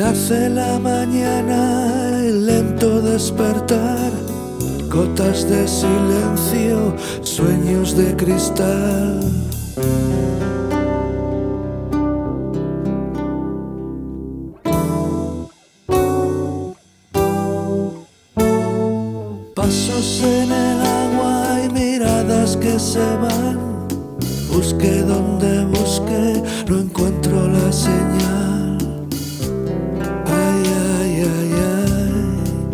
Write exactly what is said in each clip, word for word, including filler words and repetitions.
Nace la mañana, el lento despertar, gotas de silencio, sueños de cristal. Pasos en el agua y miradas que se van. Busque donde busque, no encuentro la señal. Ay, ay, ay, ay.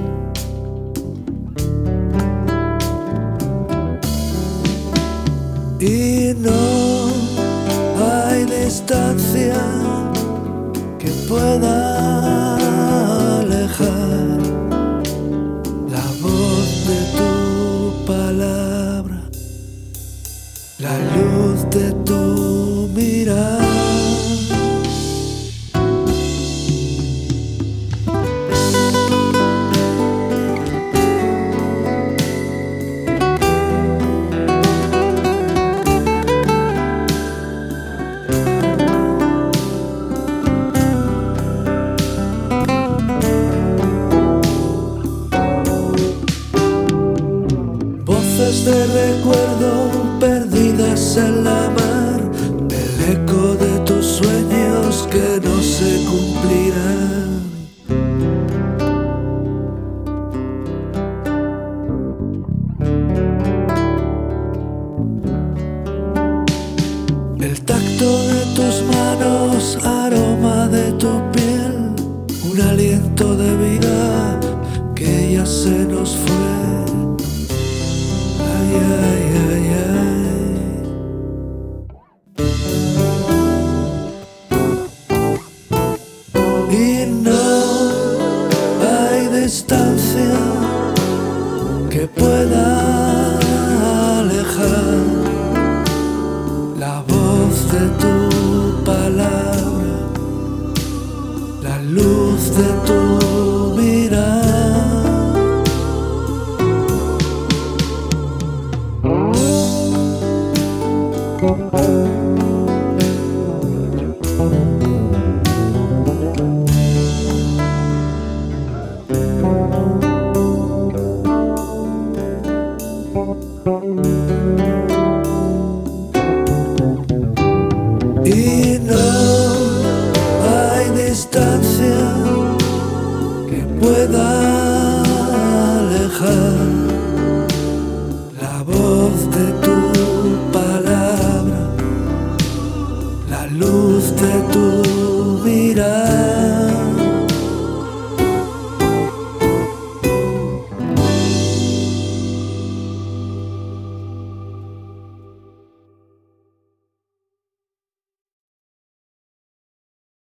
Y no hay distancia que pueda alejar la voz de tu palabra, la luz de tu mirada. Voces de recuerdo perdidas en la mar, el eco de tus sueños que no se cumplirán. El tacto de tus manos, aroma de tu piel, un aliento de vida que ya se nos fue. Ay, ay, ay, ay. Y no hay distancia que pueda alejar la voz de tu palabra, la luz de tu mirada. Y no hay distancia que pueda alejar la voz de tu palabra, la luz de tu mirada.